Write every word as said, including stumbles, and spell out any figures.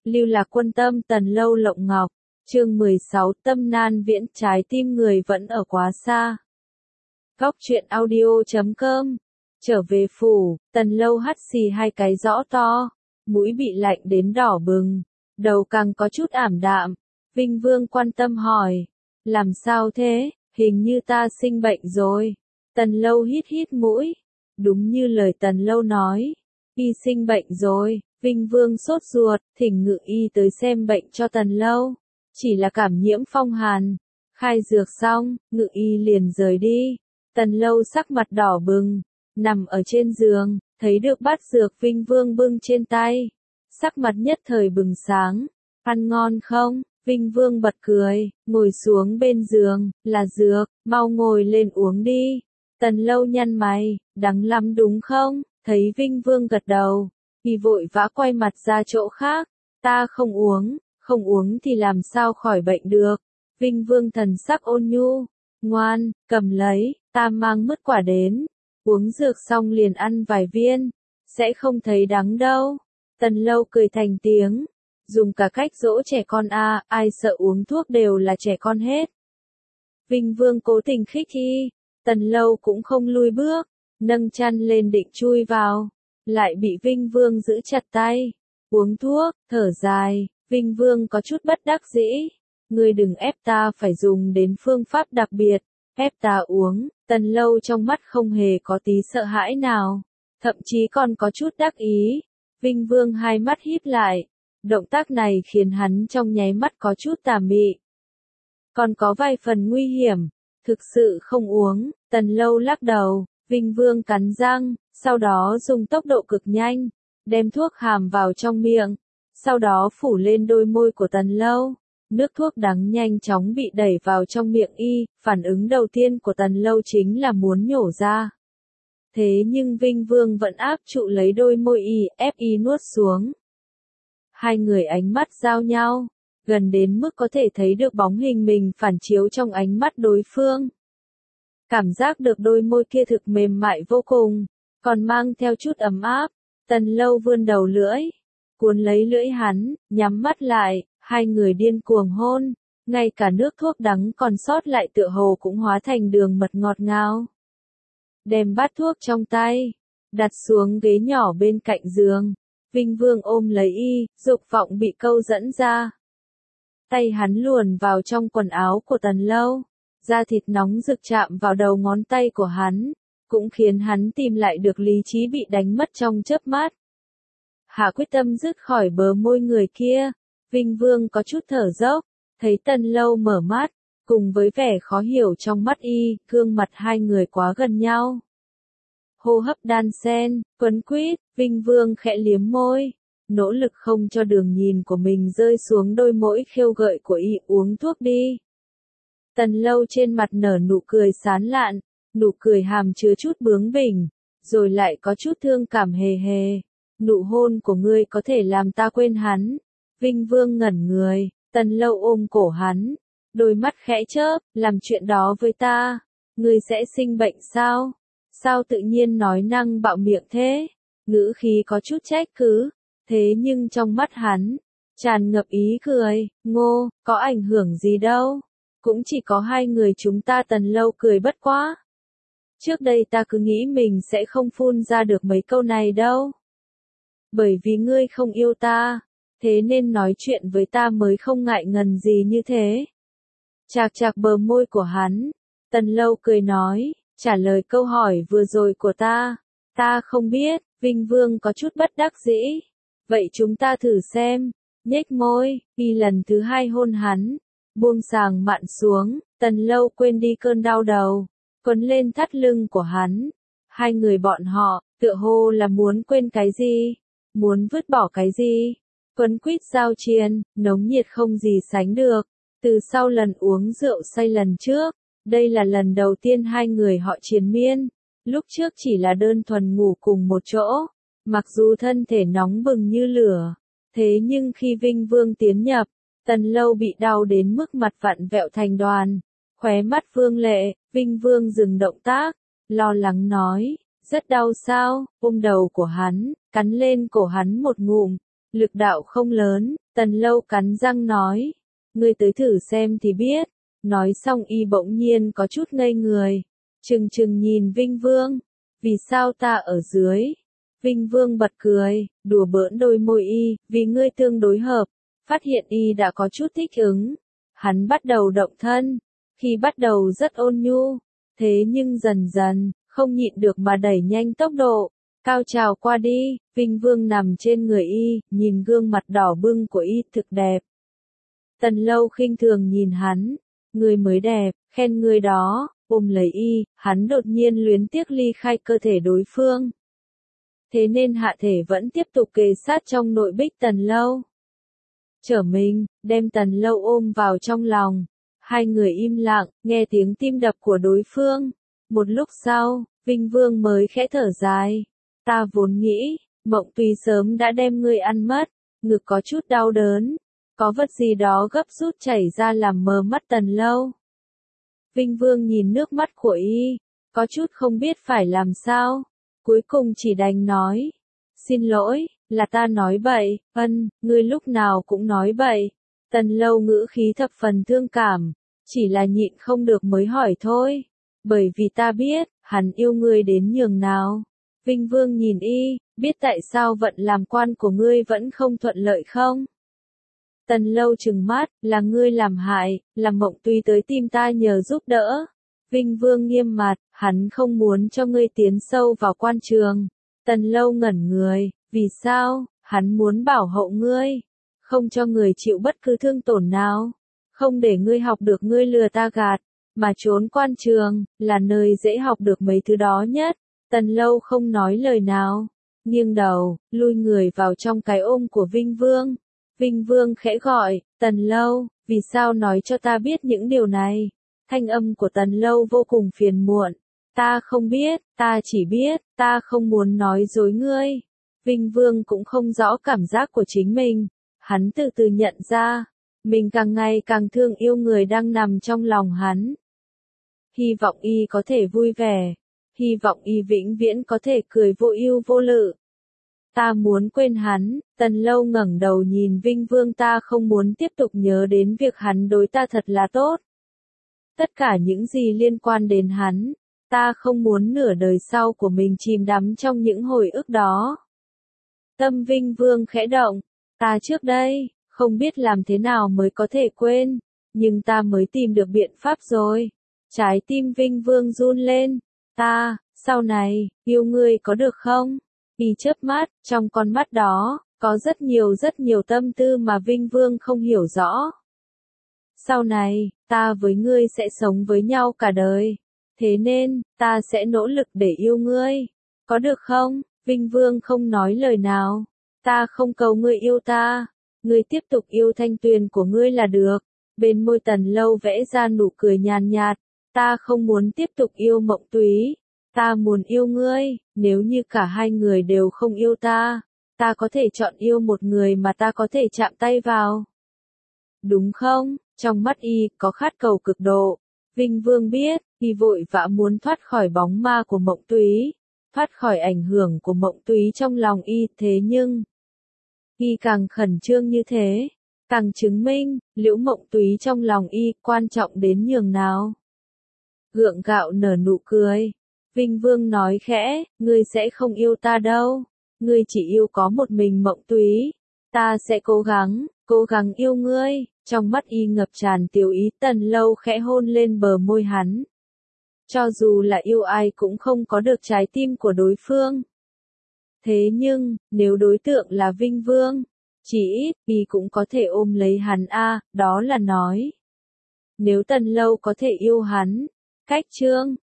Lưu Lạc Quân Tâm Tần Lâu Lộng Ngọc, chương mười sáu Tâm Nan Viễn trái tim người vẫn ở quá xa. Góc truyện audio chấm com. Trở về phủ, Tần Lâu hắt xì hai cái rõ to, mũi bị lạnh đến đỏ bừng, đầu càng có chút ảm đạm. Vinh Vương quan tâm hỏi, làm sao thế, hình như ta sinh bệnh rồi. Tần Lâu hít hít mũi, đúng như lời Tần Lâu nói, y sinh bệnh rồi. Vinh Vương sốt ruột, thỉnh Ngự Y tới xem bệnh cho Tần Lâu. Chỉ là cảm nhiễm phong hàn. Khai dược xong, Ngự Y liền rời đi. Tần Lâu sắc mặt đỏ bừng, nằm ở trên giường, thấy được bát dược Vinh Vương bưng trên tay. Sắc mặt nhất thời bừng sáng. Ăn ngon không? Vinh Vương bật cười, ngồi xuống bên giường, là dược, mau ngồi lên uống đi. Tần Lâu nhăn mày, đắng lắm đúng không? Thấy Vinh Vương gật đầu, y vội vã quay mặt ra chỗ khác. Ta không uống, không uống thì làm sao khỏi bệnh được. Vinh Vương thần sắc ôn nhu, ngoan, cầm lấy, ta mang mứt quả đến. Uống dược xong liền ăn vài viên, sẽ không thấy đắng đâu. Tần Lâu cười thành tiếng, dùng cả cách dỗ trẻ con a, à, ai sợ uống thuốc đều là trẻ con hết. Vinh Vương cố tình khích y, Tần Lâu cũng không lui bước, nâng chăn lên định chui vào, lại bị Vinh Vương giữ chặt tay. Uống thuốc, thở dài, Vinh Vương có chút bất đắc dĩ. Ngươi đừng ép ta phải dùng đến phương pháp đặc biệt, ép ta uống. Tần Lâu trong mắt không hề có tí sợ hãi nào, thậm chí còn có chút đắc ý. Vinh Vương hai mắt híp lại, động tác này khiến hắn trong nháy mắt có chút tà mị. Còn có vài phần nguy hiểm, thực sự không uống. Tần Lâu lắc đầu, Vinh Vương cắn răng, sau đó dùng tốc độ cực nhanh, đem thuốc hàm vào trong miệng, sau đó phủ lên đôi môi của Tần Lâu. Nước thuốc đắng nhanh chóng bị đẩy vào trong miệng y, phản ứng đầu tiên của Tần Lâu chính là muốn nhổ ra. Thế nhưng Vinh Vương vẫn áp trụ lấy đôi môi y, ép y nuốt xuống. Hai người ánh mắt giao nhau, gần đến mức có thể thấy được bóng hình mình phản chiếu trong ánh mắt đối phương. Cảm giác được đôi môi kia thực mềm mại vô cùng, còn mang theo chút ấm áp. Tần Lâu vươn đầu lưỡi, cuốn lấy lưỡi hắn, nhắm mắt lại, hai người điên cuồng hôn, ngay cả nước thuốc đắng còn sót lại tựa hồ cũng hóa thành đường mật ngọt ngào. Đem bát thuốc trong tay, đặt xuống ghế nhỏ bên cạnh giường, Vinh Vương ôm lấy y, dục vọng bị câu dẫn ra. Tay hắn luồn vào trong quần áo của Tần Lâu, da thịt nóng rực chạm vào đầu ngón tay của hắn, cũng khiến hắn tìm lại được lý trí bị đánh mất trong chớp mắt. Hạ quyết tâm dứt khỏi bờ môi người kia, Vinh Vương có chút thở dốc, thấy Tần Lâu mở mắt, cùng với vẻ khó hiểu trong mắt y, gương mặt hai người quá gần nhau. Hô hấp đan xen, quấn quýt, Vinh Vương khẽ liếm môi, nỗ lực không cho đường nhìn của mình rơi xuống đôi môi khêu gợi của y. Uống thuốc đi. Tần Lâu trên mặt nở nụ cười sán lạn, nụ cười hàm chứa chút bướng bỉnh, rồi lại có chút thương cảm hề hề. Nụ hôn của ngươi có thể làm ta quên hắn. Vinh Vương ngẩn người, Tần Lâu ôm cổ hắn, đôi mắt khẽ chớp, làm chuyện đó với ta, ngươi sẽ sinh bệnh sao? Sao tự nhiên nói năng bạo miệng thế? Ngữ khí có chút trách cứ, thế nhưng trong mắt hắn, tràn ngập ý cười, ngô, có ảnh hưởng gì đâu, cũng chỉ có hai người chúng ta. Tần Lâu cười bất quá. Trước đây ta cứ nghĩ mình sẽ không phun ra được mấy câu này đâu. Bởi vì ngươi không yêu ta, thế nên nói chuyện với ta mới không ngại ngần gì như thế. Chạc chạc bờ môi của hắn, Tần Lâu cười nói, trả lời câu hỏi vừa rồi của ta, ta không biết. Vinh Vương có chút bất đắc dĩ, vậy chúng ta thử xem. Nhếch môi, y lần thứ hai hôn hắn, buông sàng mạn xuống. Tần Lâu quên đi cơn đau đầu, quấn lên thắt lưng của hắn. Hai người bọn họ, tựa hồ là muốn quên cái gì, muốn vứt bỏ cái gì. Quấn quýt giao triền, nóng nhiệt không gì sánh được. Từ sau lần uống rượu say lần trước, đây là lần đầu tiên hai người họ triền miên. Lúc trước chỉ là đơn thuần ngủ cùng một chỗ, mặc dù thân thể nóng bừng như lửa, thế nhưng khi Vinh Vương tiến nhập, Tần Lâu bị đau đến mức mặt vặn vẹo thành đoàn, khóe mắt vương lệ. Vinh Vương dừng động tác, lo lắng nói, rất đau sao? Ôm đầu của hắn, cắn lên cổ hắn một ngụm, lực đạo không lớn, Tần Lâu cắn răng nói. Ngươi tới thử xem thì biết. Nói xong y bỗng nhiên có chút ngây người. Trừng trừng nhìn Vinh Vương. Vì sao ta ở dưới? Vinh Vương bật cười, đùa bỡn đôi môi y, vì ngươi tương đối hợp. Phát hiện y đã có chút thích ứng. Hắn bắt đầu động thân. Khi bắt đầu rất ôn nhu. Thế nhưng dần dần, không nhịn được mà đẩy nhanh tốc độ. Cao trào qua đi, Vinh Vương nằm trên người y, nhìn gương mặt đỏ bừng của y thực đẹp. Tần Lâu khinh thường nhìn hắn. Người mới đẹp, khen người đó, ôm lấy y, hắn đột nhiên luyến tiếc ly khai cơ thể đối phương. Thế nên hạ thể vẫn tiếp tục kề sát trong nội bích Tần Lâu. Trở mình, đem Tần Lâu ôm vào trong lòng. Hai người im lặng, nghe tiếng tim đập của đối phương. Một lúc sau, Vinh Vương mới khẽ thở dài. Ta vốn nghĩ, Mộng Tùy sớm đã đem ngươi ăn mất, ngực có chút đau đớn. Có vật gì đó gấp rút chảy ra làm mờ mắt Tần Lâu. Vinh Vương nhìn nước mắt của y, có chút không biết phải làm sao. Cuối cùng chỉ đành nói. Xin lỗi, là ta nói bậy, ân, ngươi lúc nào cũng nói bậy. Tần Lâu ngữ khí thập phần thương cảm, chỉ là nhịn không được mới hỏi thôi. Bởi vì ta biết, hắn yêu ngươi đến nhường nào. Vinh Vương nhìn y, biết tại sao vận làm quan của ngươi vẫn không thuận lợi không? Tần Lâu trừng mắt, là ngươi làm hại, là Mộng Tùy tới tìm ta nhờ giúp đỡ. Vinh Vương nghiêm mặt, hắn không muốn cho ngươi tiến sâu vào quan trường. Tần Lâu ngẩn người, vì sao? Hắn muốn bảo hộ ngươi, không cho người chịu bất cứ thương tổn nào, không để ngươi học được ngươi lừa ta gạt, mà trốn quan trường, là nơi dễ học được mấy thứ đó nhất. Tần Lâu không nói lời nào, nghiêng đầu, lui người vào trong cái ôm của Vinh Vương. Vinh Vương khẽ gọi, Tần Lâu, vì sao nói cho ta biết những điều này? Thanh âm của Tần Lâu vô cùng phiền muộn. Ta không biết, ta chỉ biết, ta không muốn nói dối ngươi. Vinh Vương cũng không rõ cảm giác của chính mình. Hắn từ từ nhận ra, mình càng ngày càng thương yêu người đang nằm trong lòng hắn. Hy vọng y có thể vui vẻ. Hy vọng y vĩnh viễn có thể cười vô ưu vô lự. Ta muốn quên hắn. Tần Lâu ngẩng đầu nhìn Vinh Vương, ta không muốn tiếp tục nhớ đến việc hắn đối ta thật là tốt. Tất cả những gì liên quan đến hắn, ta không muốn nửa đời sau của mình chìm đắm trong những hồi ức đó. Tâm Vinh Vương khẽ động, ta trước đây, không biết làm thế nào mới có thể quên, nhưng ta mới tìm được biện pháp rồi. Trái tim Vinh Vương run lên, ta, sau này, yêu ngươi có được không? Y chớp mắt, trong con mắt đó, có rất nhiều rất nhiều tâm tư mà Vinh Vương không hiểu rõ. Sau này, ta với ngươi sẽ sống với nhau cả đời. Thế nên, ta sẽ nỗ lực để yêu ngươi. Có được không? Vinh Vương không nói lời nào. Ta không cầu ngươi yêu ta. Ngươi tiếp tục yêu Thanh Tuyền của ngươi là được. Bên môi Tần Lâu vẽ ra nụ cười nhàn nhạt. Ta không muốn tiếp tục yêu Mộng Túy. Ta muốn yêu ngươi. Nếu như cả hai người đều không yêu ta, ta có thể chọn yêu một người mà ta có thể chạm tay vào. Đúng không? Trong mắt y có khát cầu cực độ. Vinh Vương biết, y vội vã muốn thoát khỏi bóng ma của Mộng Túy, thoát khỏi ảnh hưởng của Mộng Túy trong lòng y, thế nhưng y càng khẩn trương như thế, càng chứng minh Liễu Mộng Túy trong lòng y quan trọng đến nhường nào. Gượng gạo nở nụ cười, Vinh Vương nói khẽ, ngươi sẽ không yêu ta đâu, ngươi chỉ yêu có một mình Mộng Túy. Ta sẽ cố gắng, cố gắng yêu ngươi. Trong mắt y ngập tràn tiểu ý. Tần Lâu khẽ hôn lên bờ môi hắn. Cho dù là yêu ai cũng không có được trái tim của đối phương. Thế nhưng, nếu đối tượng là Vinh Vương, chỉ ít, y cũng có thể ôm lấy hắn a, đó là nói. Nếu Tần Lâu có thể yêu hắn, cách chương